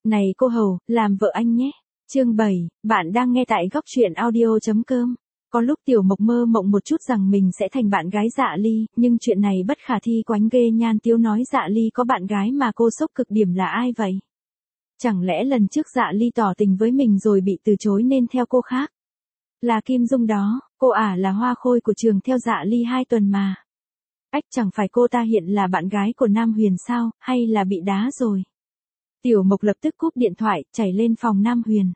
Này cô hầu, làm vợ anh nhé. Chương 7, bạn đang nghe tại góc truyện audio.com. Có lúc Tiểu Mộc mơ mộng một chút rằng mình sẽ thành bạn gái Dạ Ly, nhưng chuyện này bất khả thi quánh ghê. Nhan Tiếu nói Dạ Ly có bạn gái mà cô sốc cực điểm là ai vậy? Chẳng lẽ lần trước Dạ Ly tỏ tình với mình rồi bị từ chối nên theo cô khác? Là Kim Dung đó, cô là hoa khôi của trường theo Dạ Ly 2 tuần mà. Ách, chẳng phải cô ta hiện là bạn gái của Nam Huyền sao, hay là bị đá rồi? Tiểu Mộc lập tức cúp điện thoại, chạy lên phòng Nam Huyền.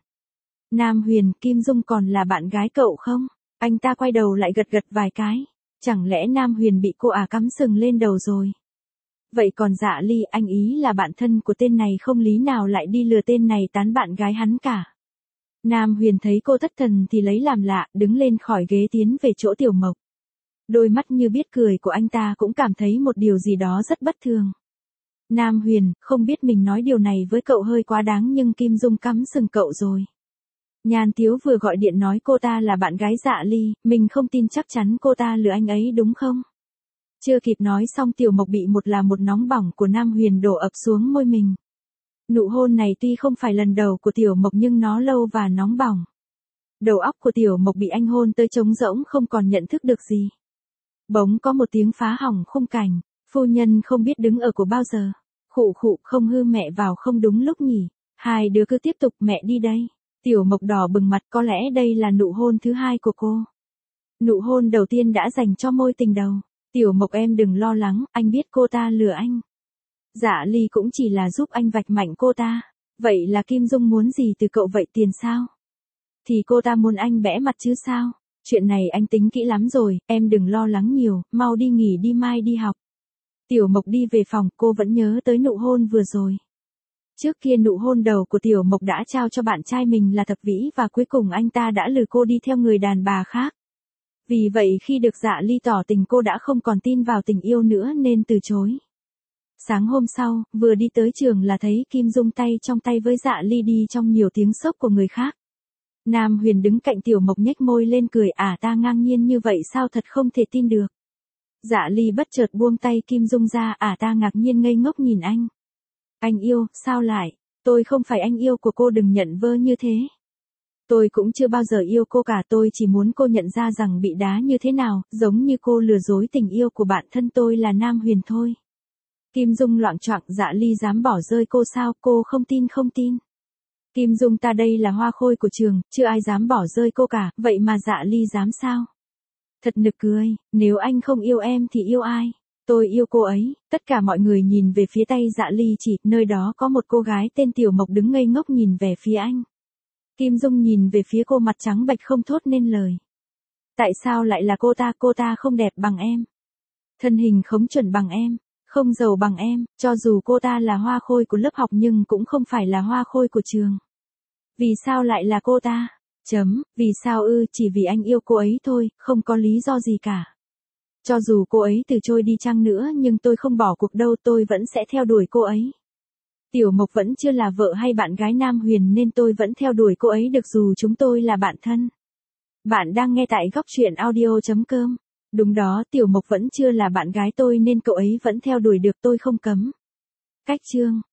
Nam Huyền, Kim Dung còn là bạn gái cậu không? Anh ta quay đầu lại gật gật vài cái. Chẳng lẽ Nam Huyền bị cô cắm sừng lên đầu rồi? Vậy còn Dạ Ly, anh ý là bạn thân của tên này, không lý nào lại đi lừa tên này tán bạn gái hắn cả. Nam Huyền thấy cô thất thần thì lấy làm lạ, đứng lên khỏi ghế tiến về chỗ Tiểu Mộc. Đôi mắt như biết cười của anh ta cũng cảm thấy một điều gì đó rất bất thường. Nam Huyền, không biết mình nói điều này với cậu hơi quá đáng nhưng Kim Dung cắm sừng cậu rồi. Nhan Tiếu vừa gọi điện nói cô ta là bạn gái Dạ Ly, mình không tin chắc chắn cô ta lừa anh ấy đúng không? Chưa kịp nói xong Tiểu Mộc bị một nóng bỏng của Nam Huyền đổ ập xuống môi mình. Nụ hôn này tuy không phải lần đầu của Tiểu Mộc nhưng nó lâu và nóng bỏng. Đầu óc của Tiểu Mộc bị anh hôn tới trống rỗng, không còn nhận thức được gì. Bỗng có một tiếng phá hỏng khung cảnh, phu nhân không biết đứng ở của bao giờ. Khụ khụ, không hư mẹ vào không đúng lúc nhỉ. Hai đứa cứ tiếp tục, mẹ đi đây. Tiểu Mộc đỏ bừng mặt, có lẽ đây là nụ hôn thứ hai của cô. Nụ hôn đầu tiên đã dành cho môi tình đầu. Tiểu Mộc em đừng lo lắng, anh biết cô ta lừa anh. Dạ Ly cũng chỉ là giúp anh vạch mạnh cô ta. Vậy là Kim Dung muốn gì từ cậu vậy, tiền sao? Thì cô ta muốn anh bẽ mặt chứ sao? Chuyện này anh tính kỹ lắm rồi, em đừng lo lắng nhiều, mau đi nghỉ đi, mai đi học. Tiểu Mộc đi về phòng, cô vẫn nhớ tới nụ hôn vừa rồi. Trước kia nụ hôn đầu của Tiểu Mộc đã trao cho bạn trai mình là Thập Vĩ và cuối cùng anh ta đã lừa cô đi theo người đàn bà khác. Vì vậy khi được Dạ Ly tỏ tình cô đã không còn tin vào tình yêu nữa nên từ chối. Sáng hôm sau, vừa đi tới trường là thấy Kim Dung tay trong tay với Dạ Ly đi trong nhiều tiếng sốc của người khác. Nam Huyền đứng cạnh Tiểu Mộc nhếch môi lên cười, ta ngang nhiên như vậy sao, thật không thể tin được. Dạ Ly bất chợt buông tay Kim Dung ra, ta ngạc nhiên ngây ngốc nhìn anh. Anh yêu, sao lại? Tôi không phải anh yêu của cô, đừng nhận vơ như thế. Tôi cũng chưa bao giờ yêu cô cả, tôi chỉ muốn cô nhận ra rằng bị đá như thế nào, giống như cô lừa dối tình yêu của bạn thân tôi là Nam Huyền thôi. Kim Dung loạng choạng, Dạ Ly dám bỏ rơi cô sao, cô không tin không tin. Kim Dung, ta đây là hoa khôi của trường, chưa ai dám bỏ rơi cô cả, vậy mà Dạ Ly dám sao? Thật nực cười, nếu anh không yêu em thì yêu ai? Tôi yêu cô ấy. Tất cả mọi người nhìn về phía tay Dạ Ly chỉ, nơi đó có một cô gái tên Tiểu Mộc đứng ngây ngốc nhìn về phía anh. Kim Dung nhìn về phía cô, mặt trắng bệch không thốt nên lời. Tại sao lại là cô ta không đẹp bằng em. Thân hình không chuẩn bằng em, không giàu bằng em, cho dù cô ta là hoa khôi của lớp học nhưng cũng không phải là hoa khôi của trường. Vì sao lại là cô ta? Vì sao ư, chỉ vì anh yêu cô ấy thôi, không có lý do gì cả. Cho dù cô ấy từ chối đi chăng nữa nhưng tôi không bỏ cuộc đâu, tôi vẫn sẽ theo đuổi cô ấy. Tiểu Mộc vẫn chưa là vợ hay bạn gái Nam Huyền nên tôi vẫn theo đuổi cô ấy được dù chúng tôi là bạn thân. Bạn đang nghe tại góc truyện audio.com. Đúng đó, Tiểu Mộc vẫn chưa là bạn gái tôi nên cậu ấy vẫn theo đuổi được, tôi không cấm. Cách chương